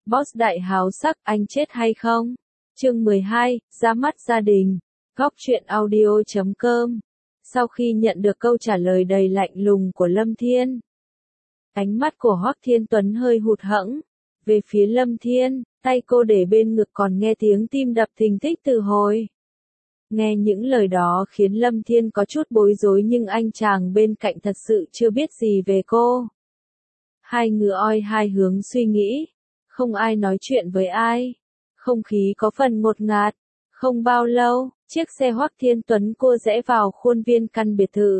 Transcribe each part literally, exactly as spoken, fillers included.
Boss đại háo sắc, anh chết hay không? Chương mười hai, ra mắt gia đình. Góc truyện audio chấm com. Sau khi nhận được câu trả lời đầy lạnh lùng của Lâm Thiên, ánh mắt của Hoắc Thiên Tuấn hơi hụt hẫng. Về phía Lâm Thiên, tay cô để bên ngực còn nghe tiếng tim đập thình thịch từ hồi. Nghe những lời đó khiến Lâm Thiên có chút bối rối, nhưng anh chàng bên cạnh thật sự chưa biết gì về cô. Hai ngựa oi hai hướng suy nghĩ. Không ai nói chuyện với ai. Không khí có phần ngột ngạt. Không bao lâu, chiếc xe Hoắc Thiên Tuấn cua rẽ vào khuôn viên căn biệt thự.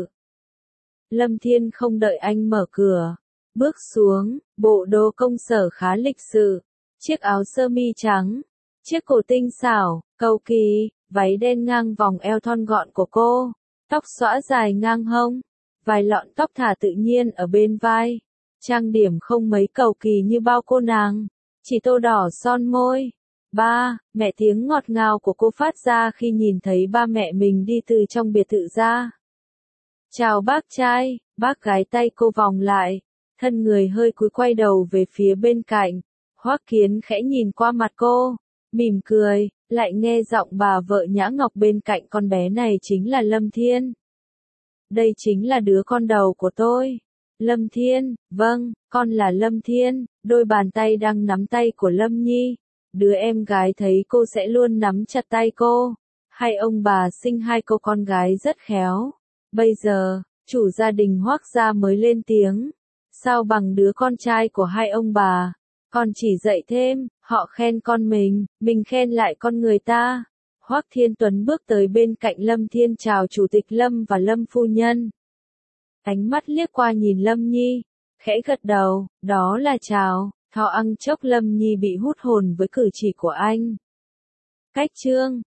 Lâm Thiên không đợi anh mở cửa. Bước xuống, bộ đồ công sở khá lịch sự. Chiếc áo sơ mi trắng. Chiếc cổ tinh xảo, cầu kỳ, váy đen ngang vòng eo thon gọn của cô. Tóc xõa dài ngang hông. Vài lọn tóc thả tự nhiên ở bên vai. Trang điểm không mấy cầu kỳ như bao cô nàng. Chỉ tô đỏ son môi. Ba, mẹ tiếng ngọt ngào của cô phát ra khi nhìn thấy ba mẹ mình đi từ trong biệt thự ra. Chào bác trai, bác gái tay cô vòng lại. Thân người hơi cúi quay đầu về phía bên cạnh. Hoắc Kiến khẽ nhìn qua mặt cô. Mỉm cười, lại nghe giọng bà vợ Nhã Ngọc bên cạnh, con bé này chính là Lâm Thiên. Đây chính là đứa con đầu của tôi. Lâm Thiên, vâng, con là Lâm Thiên. Đôi bàn tay đang nắm tay của Lâm Nhi. Đứa em gái thấy cô sẽ luôn nắm chặt tay cô. Hai ông bà sinh hai cô con gái rất khéo. Bây giờ, chủ gia đình Hoắc gia mới lên tiếng. Sao bằng đứa con trai của hai ông bà? Con chỉ dạy thêm, họ khen con mình, mình khen lại con người ta. Hoắc Thiên Tuấn bước tới bên cạnh Lâm Thiên chào chủ tịch Lâm và Lâm phu nhân. Ánh mắt liếc qua nhìn Lâm Nhi, khẽ gật đầu, đó là chào. Thò ăn chốc Lâm Nhi bị hút hồn với cử chỉ của anh. Cách chương,